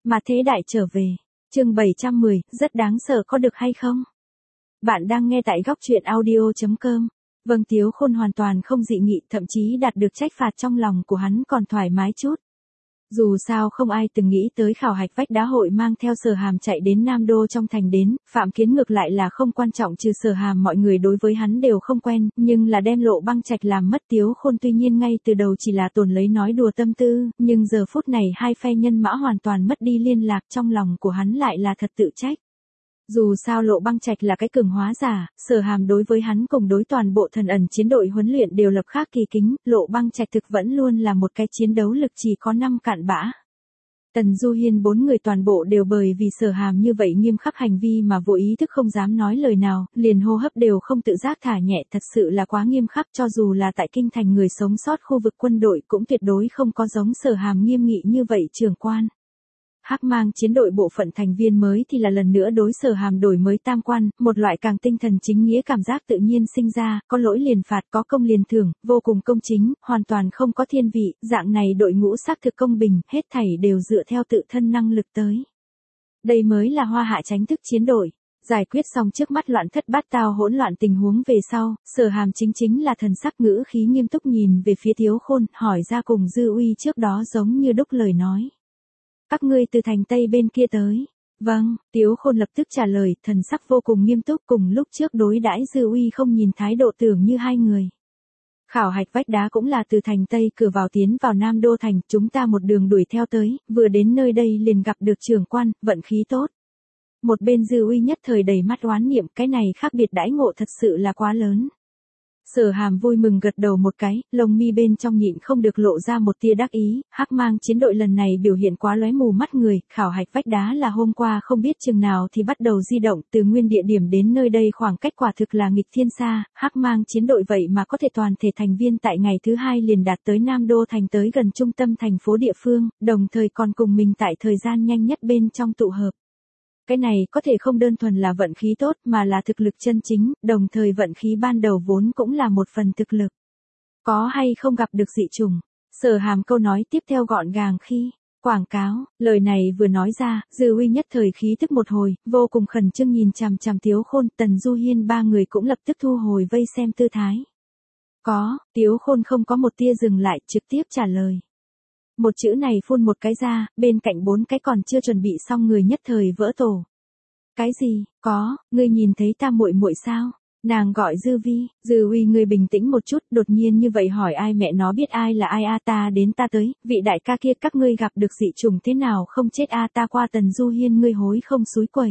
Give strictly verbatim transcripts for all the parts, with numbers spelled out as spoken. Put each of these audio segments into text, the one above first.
Mà thế đại trở về. Chương bảy trăm mười, rất đáng sợ có được hay không? Bạn đang nghe tại góc truyện audio chấm com. Vâng, Tiếu Khôn hoàn toàn không dị nghị, thậm chí đạt được trách phạt trong lòng của hắn còn thoải mái chút. Dù sao không ai từng nghĩ tới khảo hạch vách đá hội mang theo Sở Hàm chạy đến Nam Đô trong thành đến, Phạm Kiến ngược lại là không quan trọng, trừ Sở Hàm mọi người đối với hắn đều không quen, nhưng là đem Lộ Băng Trạch làm mất Tiếu Khôn tuy nhiên ngay từ đầu chỉ là tồn lấy nói đùa tâm tư, nhưng giờ phút này hai phe nhân mã hoàn toàn mất đi liên lạc, trong lòng của hắn lại là thật tự trách. Dù sao Lộ Băng Trạch là cái cường hóa giả, Sở Hàm đối với hắn cùng đối toàn bộ thần ẩn chiến đội huấn luyện đều lập khác kỳ kính, Lộ Băng Trạch thực vẫn luôn là một cái chiến đấu lực chỉ có năm cạn bã. Tần Du Hiên bốn người toàn bộ đều bởi vì Sở Hàm như vậy nghiêm khắc hành vi mà vô ý thức không dám nói lời nào, liền hô hấp đều không tự giác thả nhẹ, thật sự là quá nghiêm khắc, cho dù là tại kinh thành người sống sót khu vực quân đội cũng tuyệt đối không có giống Sở Hàm nghiêm nghị như vậy trưởng quan. Hắc Mang chiến đội bộ phận thành viên mới thì là lần nữa đối Sở Hàm đổi mới tam quan, một loại càng tinh thần chính nghĩa cảm giác tự nhiên sinh ra, có lỗi liền phạt, có công liền thưởng, vô cùng công chính, hoàn toàn không có thiên vị, dạng này đội ngũ xác thực công bình, hết thảy đều dựa theo tự thân năng lực tới. Đây mới là hoa hạ tránh thức chiến đội. Giải quyết xong trước mắt loạn thất bát tao hỗn loạn tình huống về sau, Sở Hàm chính chính là thần sắc ngữ khí nghiêm túc nhìn về phía Tiếu Khôn, hỏi ra cùng Dư Uy trước đó giống như đúc lời nói. Các ngươi từ thành Tây bên kia tới. Vâng, Tiếu Khôn lập tức trả lời, thần sắc vô cùng nghiêm túc, cùng lúc trước đối đãi Dư Uy không nhìn thái độ tưởng như hai người. Khảo hạch vách đá cũng là từ thành Tây cửa vào tiến vào Nam Đô thành, chúng ta một đường đuổi theo tới, vừa đến nơi đây liền gặp được trưởng quan, vận khí tốt. Một bên Dư Uy nhất thời đầy mắt oán niệm, cái này khác biệt đãi ngộ thật sự là quá lớn. Sở Hàm vui mừng gật đầu một cái, lông mi bên trong nhịn không được lộ ra một tia đắc ý, Hắc Mang chiến đội lần này biểu hiện quá lóe mù mắt người, khảo hạch vách đá là hôm qua không biết chừng nào thì bắt đầu di động, từ nguyên địa điểm đến nơi đây khoảng cách quả thực là nghịch thiên xa, Hắc Mang chiến đội vậy mà có thể toàn thể thành viên tại ngày thứ hai liền đạt tới Nam Đô thành, tới gần trung tâm thành phố địa phương, đồng thời còn cùng mình tại thời gian nhanh nhất bên trong tụ hợp. Cái này có thể không đơn thuần là vận khí tốt mà là thực lực chân chính, đồng thời vận khí ban đầu vốn cũng là một phần thực lực. Có hay không gặp được dị trùng? Sở Hàm câu nói tiếp theo gọn gàng khi quảng cáo, lời này vừa nói ra, Dư Uy nhất thời khí tức một hồi, vô cùng khẩn trương nhìn chằm chằm Tiếu Khôn, Tần Du Hiên ba người cũng lập tức thu hồi vây xem tư thái. Có, Tiếu Khôn không có một tia dừng lại, trực tiếp trả lời. Một chữ này phun một cái ra, bên cạnh bốn cái còn chưa chuẩn bị xong người nhất thời vỡ tổ. Cái gì? Có, ngươi nhìn thấy ta muội muội sao? Nàng gọi Dư Vi, Dư Uy ngươi bình tĩnh một chút, đột nhiên như vậy hỏi ai mẹ nó biết ai là ai a, ta đến ta tới, vị đại ca kia các ngươi gặp được dị trùng thế nào không chết a, ta qua Tần Du Hiên ngươi hối không xúi quẩy.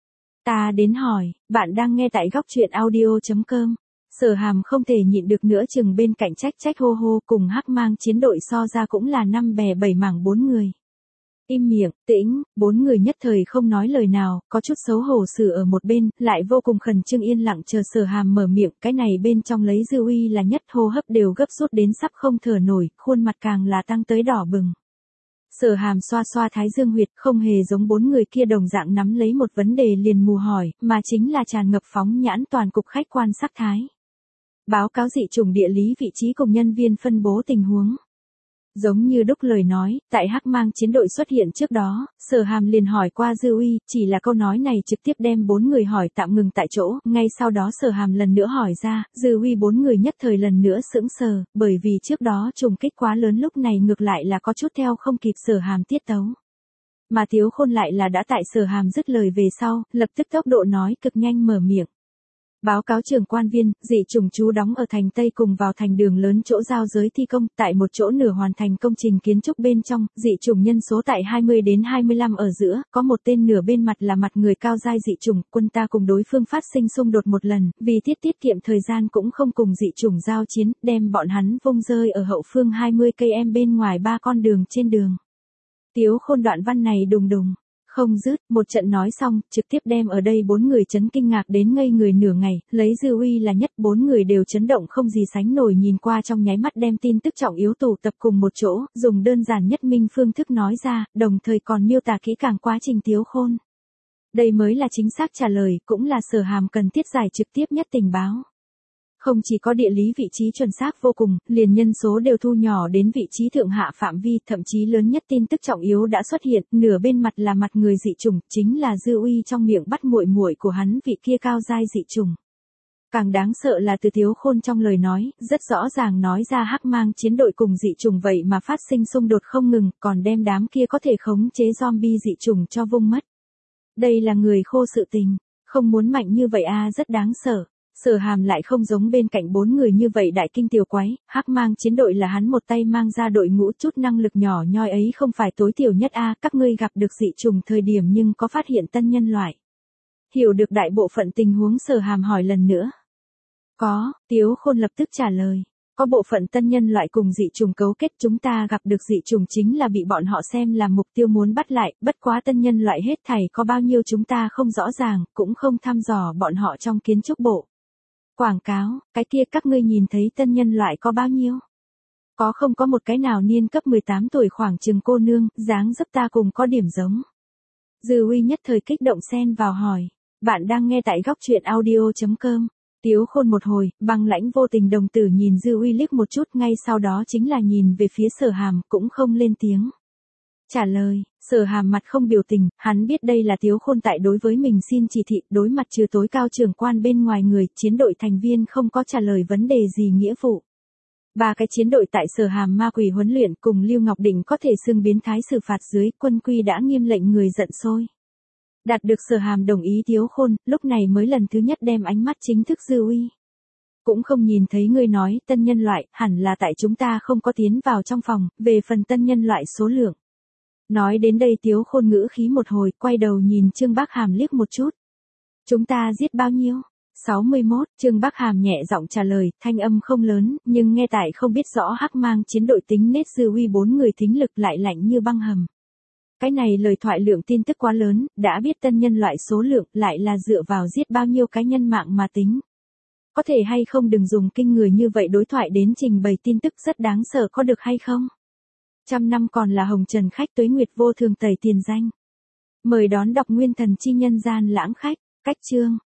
Ta đến hỏi, bạn đang nghe tại góc truyện audio chấm com. Sở Hàm không thể nhịn được nữa chừng bên cạnh trách trách hô hô, cùng Hắc Mang chiến đội so ra cũng là năm bè bảy mảng bốn người. Im miệng, tĩnh, bốn người nhất thời không nói lời nào, có chút xấu hổ xử ở một bên, lại vô cùng khẩn trương yên lặng chờ Sở Hàm mở miệng, cái này bên trong lấy Dư Uy là nhất, hô hấp đều gấp rút đến sắp không thở nổi, khuôn mặt càng là tăng tới đỏ bừng. Sở Hàm xoa xoa thái dương huyệt, không hề giống bốn người kia đồng dạng nắm lấy một vấn đề liền mù hỏi, mà chính là tràn ngập phóng nhãn toàn cục khách quan sắc thái. Báo cáo dị trùng địa lý vị trí cùng nhân viên phân bố tình huống. Giống như đúc lời nói, tại Hắc Mang chiến đội xuất hiện trước đó, Sở Hàm liền hỏi qua Dư Uy, chỉ là câu nói này trực tiếp đem bốn người hỏi tạm ngừng tại chỗ, ngay sau đó Sở Hàm lần nữa hỏi ra, Dư Uy bốn người nhất thời lần nữa sững sờ, bởi vì trước đó trùng kích quá lớn lúc này ngược lại là có chút theo không kịp Sở Hàm tiết tấu. Mà Tiếu Khôn lại là đã tại Sở Hàm dứt lời về sau, lập tức tốc độ nói cực nhanh mở miệng. Báo cáo trưởng quan viên, dị trùng trú đóng ở thành Tây cùng vào thành đường lớn chỗ giao giới thi công, tại một chỗ nửa hoàn thành công trình kiến trúc bên trong, dị trùng nhân số tại hai mươi đến hai mươi lăm ở giữa, có một tên nửa bên mặt là mặt người cao giai dị trùng, quân ta cùng đối phương phát sinh xung đột một lần, vì tiết tiết kiệm thời gian cũng không cùng dị trùng giao chiến, đem bọn hắn vung rơi ở hậu phương hai mươi cây em bên ngoài ba con đường trên đường. Tiếu Khôn đoạn văn này đùng đùng. Không dứt, một trận nói xong, trực tiếp đem ở đây bốn người chấn kinh ngạc đến ngây người nửa ngày, lấy Dư Uy là nhất, bốn người đều chấn động không gì sánh nổi, nhìn qua trong nháy mắt đem tin tức trọng yếu tụ tập cùng một chỗ, dùng đơn giản nhất minh phương thức nói ra, đồng thời còn miêu tả kỹ càng quá trình Tiếu Khôn. Đây mới là chính xác trả lời, cũng là Sở Hàm cần thiết giải trực tiếp nhất tình báo. Không chỉ có địa lý vị trí chuẩn xác vô cùng, liền nhân số đều thu nhỏ đến vị trí thượng hạ phạm vi, thậm chí lớn nhất tin tức trọng yếu đã xuất hiện, nửa bên mặt là mặt người dị chủng, chính là Dư Uy trong miệng bắt muội muội của hắn vị kia cao giai dị chủng. Càng đáng sợ là Từ Tiếu Khôn trong lời nói, rất rõ ràng nói ra Hắc Mang chiến đội cùng dị chủng vậy mà phát sinh xung đột không ngừng, còn đem đám kia có thể khống chế zombie dị chủng cho vung mất. Đây là người khô sự tình, không muốn mạnh như vậy a, rất đáng sợ. Sở Hàm lại không giống bên cạnh bốn người như vậy đại kinh tiểu quái, Hắc Mang chiến đội là hắn một tay mang ra đội ngũ, chút năng lực nhỏ nhoi ấy không phải tối thiểu nhất a, các ngươi gặp được dị trùng thời điểm nhưng có phát hiện tân nhân loại. Hiểu được đại bộ phận tình huống, Sở Hàm hỏi lần nữa. Có, Tiếu Khôn lập tức trả lời. Có bộ phận tân nhân loại cùng dị trùng cấu kết, chúng ta gặp được dị trùng chính là bị bọn họ xem là mục tiêu muốn bắt lại, bất quá tân nhân loại hết thảy có bao nhiêu chúng ta không rõ ràng, cũng không thăm dò bọn họ trong kiến trúc bộ. Quảng cáo, cái kia các ngươi nhìn thấy tân nhân loại có bao nhiêu? Có không có một cái nào niên cấp mười tám tuổi khoảng chừng cô nương, dáng dấp ta cùng có điểm giống. Dư Uy nhất thời kích động xen vào hỏi. Bạn đang nghe tại góc truyện audio chấm com. Tiếu Khôn một hồi, băng lãnh vô tình đồng tử nhìn Dư Uy liếc một chút, ngay sau đó chính là nhìn về phía Sở Hàm, cũng không lên tiếng. Trả lời, Sở Hàm mặt không biểu tình, hắn biết đây là Tiếu Khôn tại đối với mình xin chỉ thị, đối mặt trừ tối cao trưởng quan bên ngoài người, chiến đội thành viên không có trả lời vấn đề gì nghĩa vụ. Ba cái chiến đội tại Sở Hàm ma quỷ huấn luyện cùng Lưu Ngọc Định có thể xưng biến thái xử phạt dưới, quân quy đã nghiêm lệnh người giận sôi. Đạt được Sở Hàm đồng ý, Tiếu Khôn lúc này mới lần thứ nhất đem ánh mắt chính thức Dư Uy. Cũng không nhìn thấy ngươi nói, tân nhân loại, hẳn là tại chúng ta không có tiến vào trong phòng, về phần tân nhân loại số lượng. Nói đến đây Tiếu Khôn ngữ khí một hồi, quay đầu nhìn Trương Bác Hàm liếc một chút. Chúng ta giết bao nhiêu? sáu mươi mốt, Trương Bác Hàm nhẹ giọng trả lời, thanh âm không lớn, nhưng nghe tại không biết rõ Hắc Mang chiến đội tính nết Dư Uy bốn người thính lực lại lạnh như băng hầm. Cái này lời thoại lượng tin tức quá lớn, đã biết tân nhân loại số lượng lại là dựa vào giết bao nhiêu cá nhân mạng mà tính. Có thể hay không đừng dùng kinh người như vậy đối thoại đến trình bày tin tức rất đáng sợ, có được hay không? Trăm năm còn là hồng trần khách, tuế nguyệt vô thường tẩy tiền danh. Mời đón đọc nguyên thần chi nhân gian lãng khách, cách chương.